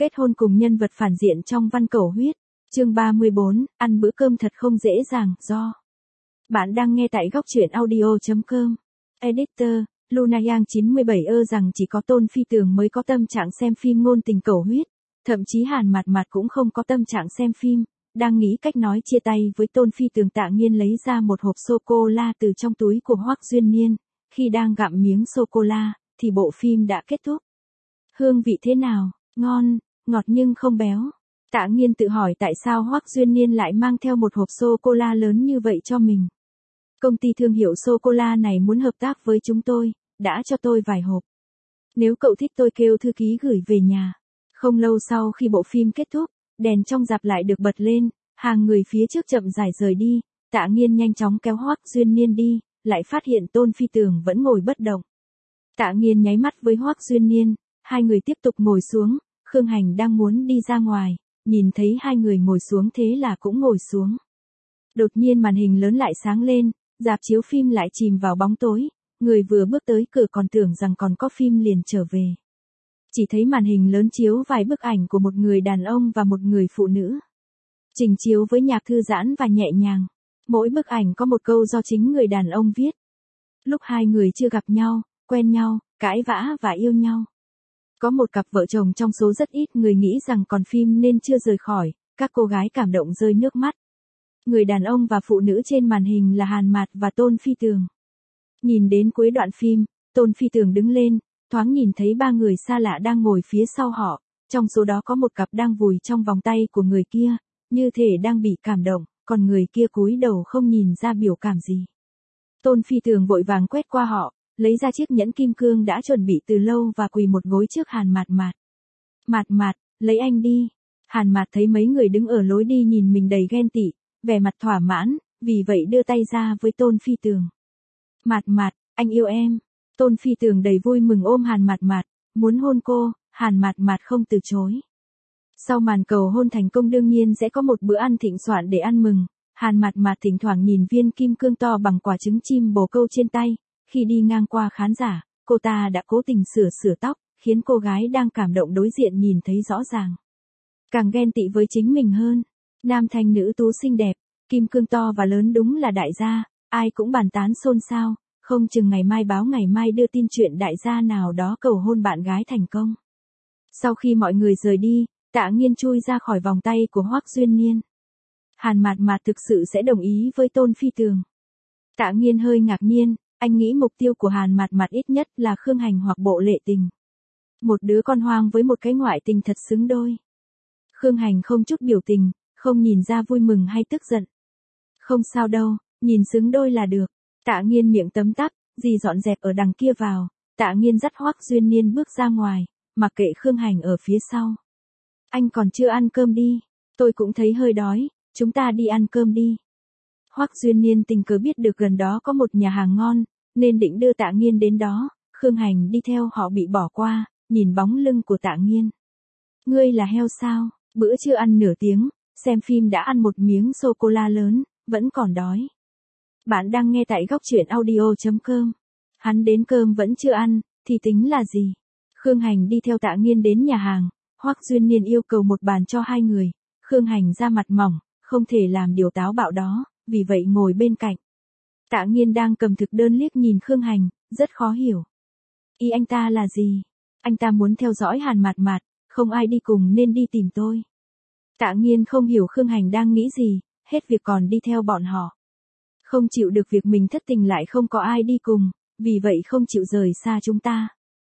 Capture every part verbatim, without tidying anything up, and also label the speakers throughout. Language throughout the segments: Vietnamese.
Speaker 1: Kết hôn cùng nhân vật phản diện trong Văn Cẩu Huyết. Chương ba mươi bốn, ăn bữa cơm thật không dễ dàng, do. Bạn đang nghe tại góc truyện audio chấm com. Editor, Luna Yang chín mươi bảy ơ rằng chỉ có Tôn Phi Tường mới có tâm trạng xem phim ngôn tình cẩu huyết. Thậm chí Hàn Mạt Mạt cũng không có tâm trạng xem phim. Đang nghĩ cách nói chia tay với Tôn Phi Tường, Tạ Nghiên lấy ra một hộp sô-cô-la từ trong túi của Hoắc Duyên Niên. Khi đang gặm miếng sô-cô-la, thì bộ phim đã kết thúc. Hương vị thế nào? Ngon, ngọt nhưng không béo. Tạ Nghiên tự hỏi tại sao Hoắc Duyên Niên lại mang theo một hộp sô-cô-la lớn như vậy cho mình. Công ty thương hiệu sô-cô-la này muốn hợp tác với chúng tôi, đã cho tôi vài hộp. Nếu cậu thích tôi kêu thư ký gửi về nhà. Không lâu sau khi bộ phim kết thúc, đèn trong rạp lại được bật lên, hàng người phía trước chậm rãi rời đi, Tạ Nghiên nhanh chóng kéo Hoắc Duyên Niên đi, lại phát hiện Tôn Phi Tường vẫn ngồi bất động. Tạ Nghiên nháy mắt với Hoắc Duyên Niên, hai người tiếp tục ngồi xuống, Khương Hành đang muốn đi ra ngoài, nhìn thấy hai người ngồi xuống thế là cũng ngồi xuống. Đột nhiên màn hình lớn lại sáng lên, rạp chiếu phim lại chìm vào bóng tối, người vừa bước tới cửa còn tưởng rằng còn có phim liền trở về. Chỉ thấy màn hình lớn chiếu vài bức ảnh của một người đàn ông và một người phụ nữ. Trình chiếu với nhạc thư giãn và nhẹ nhàng. Mỗi bức ảnh có một câu do chính người đàn ông viết. Lúc hai người chưa gặp nhau, quen nhau, cãi vã và yêu nhau. Có một cặp vợ chồng trong số rất ít người nghĩ rằng còn phim nên chưa rời khỏi, các cô gái cảm động rơi nước mắt. Người đàn ông và phụ nữ trên màn hình là Hàn Mạt và Tôn Phi Tường. Nhìn đến cuối đoạn phim, Tôn Phi Tường đứng lên, thoáng nhìn thấy ba người xa lạ đang ngồi phía sau họ, trong số đó có một cặp đang vùi trong vòng tay của người kia, như thể đang bị cảm động, còn người kia cúi đầu không nhìn ra biểu cảm gì. Tôn Phi Tường vội vàng quét qua họ, lấy ra chiếc nhẫn kim cương đã chuẩn bị từ lâu và quỳ một gối trước Hàn Mạt Mạt. Mạt Mạt, lấy anh đi. Hàn Mạt thấy mấy người đứng ở lối đi nhìn mình đầy ghen tị, vẻ mặt thỏa mãn, vì vậy đưa tay ra với Tôn Phi Tường. Mạt Mạt, anh yêu em. Tôn Phi Tường đầy vui mừng ôm Hàn Mạt Mạt, muốn hôn cô, Hàn Mạt Mạt không từ chối. Sau màn cầu hôn thành công đương nhiên sẽ có một bữa ăn thịnh soạn để ăn mừng. Hàn Mạt Mạt thỉnh thoảng nhìn viên kim cương to bằng quả trứng chim bồ câu trên tay. Khi đi ngang qua khán giả, cô ta đã cố tình sửa sửa tóc, khiến cô gái đang cảm động đối diện nhìn thấy rõ ràng. Càng ghen tị với chính mình hơn. Nam thanh nữ tú xinh đẹp, kim cương to và lớn đúng là đại gia, ai cũng bàn tán xôn xao, không chừng ngày mai báo ngày mai đưa tin chuyện đại gia nào đó cầu hôn bạn gái thành công. Sau khi mọi người rời đi, Tạ Nghiên chui ra khỏi vòng tay của Hoắc Duyên Niên. Hàn Mạt Mạt thực sự sẽ đồng ý với Tôn Phi Tường. Tạ Nghiên hơi ngạc nhiên. Anh nghĩ mục tiêu của Hàn Mạt Mạt ít nhất là Khương Hành hoặc Bộ Lệ Tình. Một đứa con hoang với một cái ngoại tình thật xứng đôi. Khương Hành không chút biểu tình, không nhìn ra vui mừng hay tức giận. Không sao đâu, nhìn xứng đôi là được. Tạ Nghiên miệng tấm tắc, dì dọn dẹp ở đằng kia vào. Tạ Nghiên dắt Hoắc Duyên Niên bước ra ngoài, mặc kệ Khương Hành ở phía sau. Anh còn chưa ăn cơm đi, tôi cũng thấy hơi đói, chúng ta đi ăn cơm đi. Hoắc Duyên Niên tình cờ biết được gần đó có một nhà hàng ngon, nên định đưa Tạ Nghiên đến đó. Khương Hành đi theo họ bị bỏ qua, nhìn bóng lưng của Tạ Nghiên. Ngươi là heo sao, bữa chưa ăn nửa tiếng, xem phim đã ăn một miếng sô-cô-la lớn, vẫn còn đói. Bạn đang nghe tại góc truyện audio chấm com. Hắn đến cơm vẫn chưa ăn, thì tính là gì? Khương Hành đi theo Tạ Nghiên đến nhà hàng, Hoắc Duyên Niên yêu cầu một bàn cho hai người. Khương Hành ra mặt mỏng, không thể làm điều táo bạo đó, vì vậy ngồi bên cạnh. Tạ Nghiên đang cầm thực đơn liếc nhìn Khương Hành, rất khó hiểu. Ý anh ta là gì? Anh ta muốn theo dõi Hàn Mạt Mạt, không ai đi cùng nên đi tìm tôi. Tạ Nghiên không hiểu Khương Hành đang nghĩ gì, hết việc còn đi theo bọn họ. Không chịu được việc mình thất tình lại không có ai đi cùng, vì vậy không chịu rời xa chúng ta.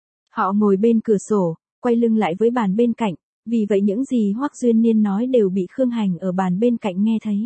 Speaker 1: Họ ngồi bên cửa sổ, quay lưng lại với bàn bên cạnh, vì vậy những gì Hoắc Duyên Niên nói đều bị Khương Hành ở bàn bên cạnh nghe thấy.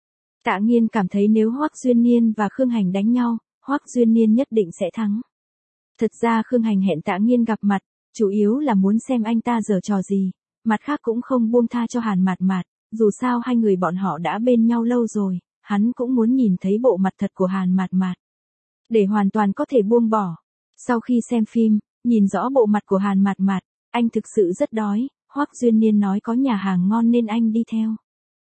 Speaker 1: Tạ Nghiên cảm thấy nếu Hoắc Duyên Niên và Khương Hành đánh nhau, Hoắc Duyên Niên nhất định sẽ thắng. Thật ra Khương Hành hẹn Tạ Nghiên gặp mặt, chủ yếu là muốn xem anh ta giở trò gì, mặt khác cũng không buông tha cho Hàn Mạt Mạt, dù sao hai người bọn họ đã bên nhau lâu rồi, hắn cũng muốn nhìn thấy bộ mặt thật của Hàn Mạt Mạt. Để hoàn toàn có thể buông bỏ. Sau khi xem phim, nhìn rõ bộ mặt của Hàn Mạt Mạt, anh thực sự rất đói, Hoắc Duyên Niên nói có nhà hàng ngon nên anh đi theo.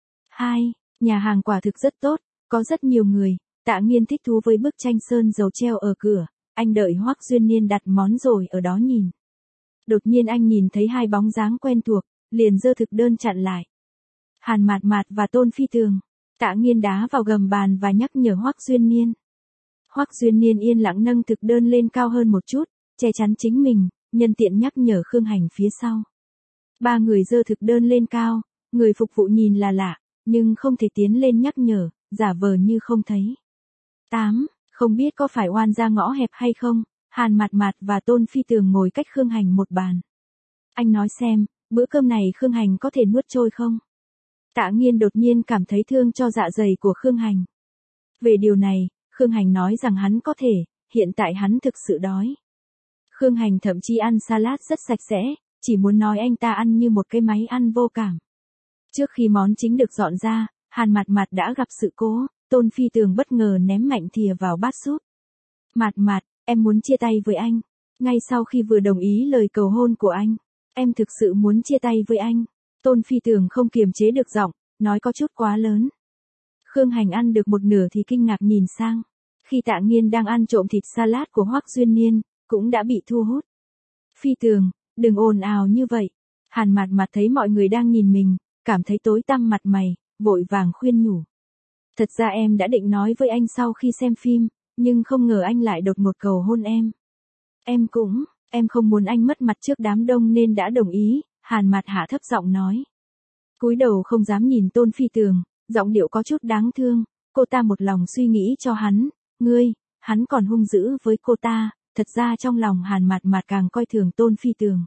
Speaker 1: Hai. Nhà hàng quả thực rất tốt, có rất nhiều người. Tạ Nghiên thích thú với bức tranh sơn dầu treo ở cửa, anh đợi Hoắc Duyên Niên đặt món rồi ở đó nhìn. Đột nhiên anh nhìn thấy hai bóng dáng quen thuộc, liền giơ thực đơn chặn lại. Hàn Mạt Mạt và Tôn Phi Tường, Tạ Nghiên đá vào gầm bàn và nhắc nhở Hoắc Duyên Niên. Hoắc Duyên Niên yên lặng nâng thực đơn lên cao hơn một chút, che chắn chính mình, nhân tiện nhắc nhở Khương Hành phía sau. Ba người giơ thực đơn lên cao, người phục vụ nhìn là lạ, nhưng không thể tiến lên nhắc nhở, giả vờ như không thấy. tám. Không biết có phải oan ra ngõ hẹp hay không, Hàn Mạt Mạt và Tôn Phi Tường ngồi cách Khương Hành một bàn. Anh nói xem, bữa cơm này Khương Hành có thể nuốt trôi không? Tạ Nghiên đột nhiên cảm thấy thương cho dạ dày của Khương Hành. Về điều này, Khương Hành nói rằng hắn có thể, hiện tại hắn thực sự đói. Khương Hành thậm chí ăn salad rất sạch sẽ, chỉ muốn nói anh ta ăn như một cái máy ăn vô cảm. Trước khi món chính được dọn ra, Hàn Mạt Mạt đã gặp sự cố, Tôn Phi Tường bất ngờ ném mạnh thìa vào bát súp. Mạt Mạt, em muốn chia tay với anh. Ngay sau khi vừa đồng ý lời cầu hôn của anh, em thực sự muốn chia tay với anh. Tôn Phi Tường không kiềm chế được giọng, nói có chút quá lớn. Khương Hành ăn được một nửa thì kinh ngạc nhìn sang. Khi Tạ Nghiên đang ăn trộm thịt salad của Hoắc Duyên Niên, cũng đã bị thu hút. Phi Tường, đừng ồn ào như vậy. Hàn Mạt Mạt thấy mọi người đang nhìn mình, cảm thấy tối tăm mặt mày, vội vàng khuyên nhủ. Thật ra em đã định nói với anh sau khi xem phim, nhưng không ngờ anh lại đột ngột cầu hôn em. Em cũng, em không muốn anh mất mặt trước đám đông nên đã đồng ý, Hàn Mạt hạ thấp giọng nói. Cúi đầu không dám nhìn Tôn Phi Tường, giọng điệu có chút đáng thương, cô ta một lòng suy nghĩ cho hắn, ngươi, hắn còn hung dữ với cô ta, thật ra trong lòng Hàn Mạt Mạt càng coi thường Tôn Phi Tường.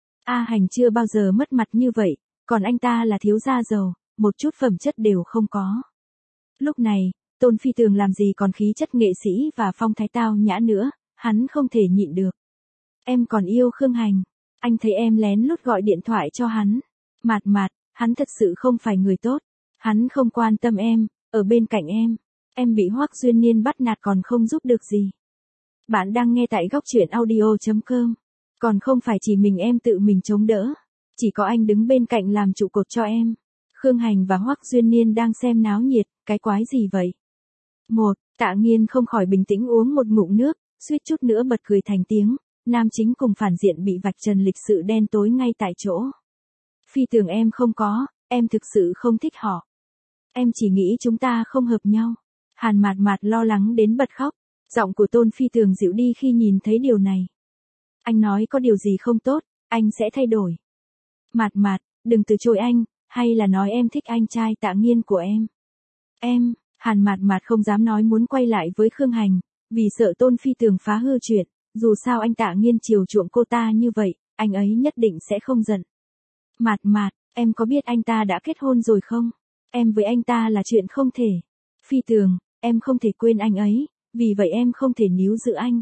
Speaker 1: A Hành chưa bao giờ mất mặt như vậy, còn anh ta là thiếu gia giàu, một chút phẩm chất đều không có. Lúc này, Tôn Phi Tường làm gì còn khí chất nghệ sĩ và phong thái tao nhã nữa, hắn không thể nhịn được. Em còn yêu Khương Hành, anh thấy em lén lút gọi điện thoại cho hắn. Mạt Mạt, hắn thật sự không phải người tốt, hắn không quan tâm em, ở bên cạnh em, em bị Hoắc Duyên Niên bắt nạt còn không giúp được gì. Bạn đang nghe tại góc truyện audio chấm com, còn không phải chỉ mình em tự mình chống đỡ, chỉ có anh đứng bên cạnh làm trụ cột cho em. Khương Hành và Hoắc Duyên Niên đang xem náo nhiệt, cái quái gì vậy? Một, Tạ Nghiên không khỏi bình tĩnh uống một ngụm nước, suýt chút nữa bật cười thành tiếng, nam chính cùng phản diện bị vạch trần lịch sự đen tối ngay tại chỗ. Phi Tường em không có, em thực sự không thích họ. Em chỉ nghĩ chúng ta không hợp nhau. Hàn Mạt Mạt lo lắng đến bật khóc, giọng của Tôn Phi Tường dịu đi khi nhìn thấy điều này. Anh nói có điều gì không tốt, anh sẽ thay đổi. Mạt Mạt, đừng từ chối anh, hay là nói em thích anh trai Tạ Nghiên của em. Em, Hàn Mạt Mạt không dám nói muốn quay lại với Khương Hành, vì sợ Tôn Phi Tường phá hư chuyện, dù sao anh Tạ Nghiên chiều chuộng cô ta như vậy, anh ấy nhất định sẽ không giận. Mạt Mạt, em có biết anh ta đã kết hôn rồi không? Em với anh ta là chuyện không thể. Phi Tường, em không thể quên anh ấy, vì vậy em không thể níu giữ anh.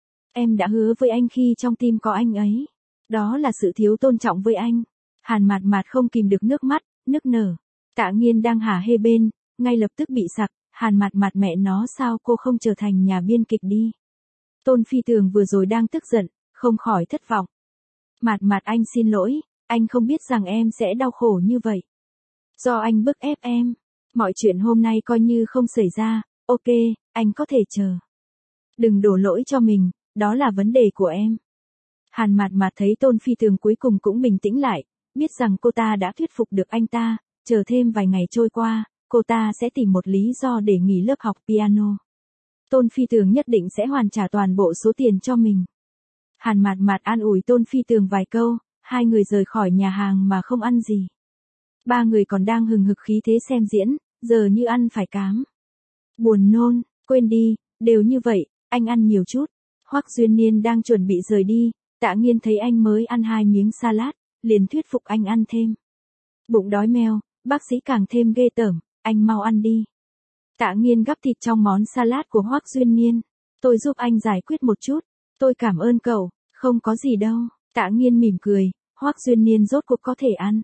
Speaker 1: Em đã hứa với anh khi trong tim có anh ấy. Đó là sự thiếu tôn trọng với anh. Hàn Mạt Mạt không kìm được nước mắt, nức nở. Tạ Nghiên đang hả hê bên, ngay lập tức bị sặc, Hàn Mạt Mạt mẹ nó sao cô không trở thành nhà biên kịch đi. Tôn Phi Tường vừa rồi đang tức giận, không khỏi thất vọng. Mạt Mạt anh xin lỗi, anh không biết rằng em sẽ đau khổ như vậy. Do anh bức ép em, mọi chuyện hôm nay coi như không xảy ra, ok, anh có thể chờ. Đừng đổ lỗi cho mình, đó là vấn đề của em. Hàn Mạt Mạt thấy Tôn Phi Tường cuối cùng cũng bình tĩnh lại, biết rằng cô ta đã thuyết phục được anh ta, chờ thêm vài ngày trôi qua, cô ta sẽ tìm một lý do để nghỉ lớp học piano. Tôn Phi Tường nhất định sẽ hoàn trả toàn bộ số tiền cho mình. Hàn Mạt Mạt an ủi Tôn Phi Tường vài câu, hai người rời khỏi nhà hàng mà không ăn gì. Ba người còn đang hừng hực khí thế xem diễn, giờ như ăn phải cám. Buồn nôn, quên đi, đều như vậy, anh ăn nhiều chút. Hoắc Duyên Niên đang chuẩn bị rời đi, Tạ Nghiên thấy anh mới ăn hai miếng salad, liền thuyết phục anh ăn thêm. Bụng đói meo, bác sĩ càng thêm ghê tởm, anh mau ăn đi. Tạ Nghiên gắp thịt trong món salad của Hoắc Duyên Niên. Tôi giúp anh giải quyết một chút, tôi cảm ơn cậu, không có gì đâu. Tạ Nghiên mỉm cười, Hoắc Duyên Niên rốt cuộc có thể ăn.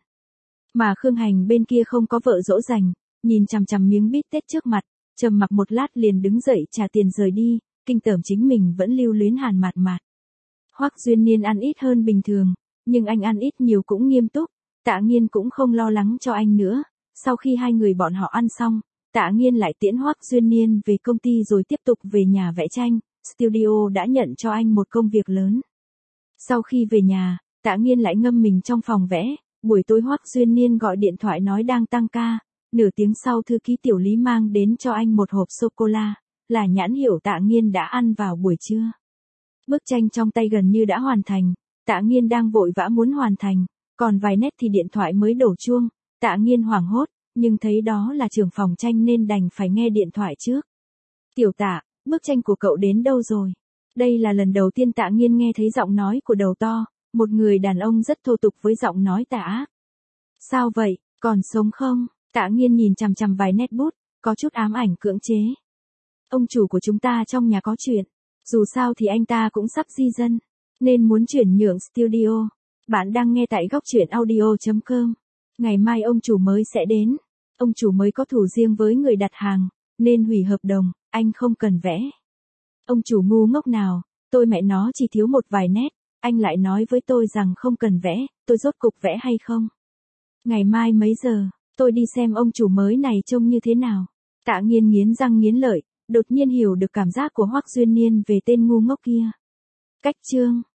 Speaker 1: Mà Khương Hành bên kia không có vợ dỗ dành, nhìn chằm chằm miếng bít tết trước mặt, trầm mặc một lát liền đứng dậy trả tiền rời đi, kinh tởm chính mình vẫn lưu luyến Hàn Mạt Mạt. Hoắc Duyên Niên ăn ít hơn bình thường, nhưng anh ăn ít nhiều cũng nghiêm túc, Tạ Nghiên cũng không lo lắng cho anh nữa. Sau khi hai người bọn họ ăn xong, Tạ Nghiên lại tiễn Hoắc Duyên Niên về công ty rồi tiếp tục về nhà vẽ tranh, studio đã nhận cho anh một công việc lớn. Sau khi về nhà, Tạ Nghiên lại ngâm mình trong phòng vẽ, Buổi tối Hoắc Duyên Niên gọi điện thoại nói đang tăng ca, nửa tiếng sau thư ký Tiểu Lý mang đến cho anh một hộp sô-cô-la, là nhãn hiệu Tạ Nghiên đã ăn vào buổi trưa. Bức tranh trong tay gần như đã hoàn thành, Tạ Nghiên đang vội vã muốn hoàn thành, còn vài nét thì điện thoại mới đổ chuông, Tạ Nghiên hoảng hốt, nhưng thấy đó là trưởng phòng tranh nên đành phải nghe điện thoại trước. Tiểu Tạ, bức tranh của cậu đến đâu rồi? Đây là lần đầu tiên Tạ Nghiên nghe thấy giọng nói của đầu to, một người đàn ông rất thô tục với giọng nói tà ác. Sao vậy, còn sống không? Tạ Nghiên nhìn chằm chằm vài nét bút, có chút ám ảnh cưỡng chế. Ông chủ của chúng ta trong nhà có chuyện, dù sao thì anh ta cũng sắp di dân, nên muốn chuyển nhượng studio. Bạn đang nghe tại góc truyện audio chấm com. Ngày mai ông chủ mới sẽ đến. Ông chủ mới có thủ riêng với người đặt hàng, nên hủy hợp đồng, anh không cần vẽ. Ông chủ ngu ngốc nào, tôi mẹ nó chỉ thiếu một vài nét, anh lại nói với tôi rằng không cần vẽ, tôi rốt cục vẽ hay không? Ngày mai mấy giờ, tôi đi xem ông chủ mới này trông như thế nào. Tạ Nghiên nghiến răng nghiến lợi, đột nhiên hiểu được cảm giác của Hoắc Duyên Niên về tên ngu ngốc kia. Cách chương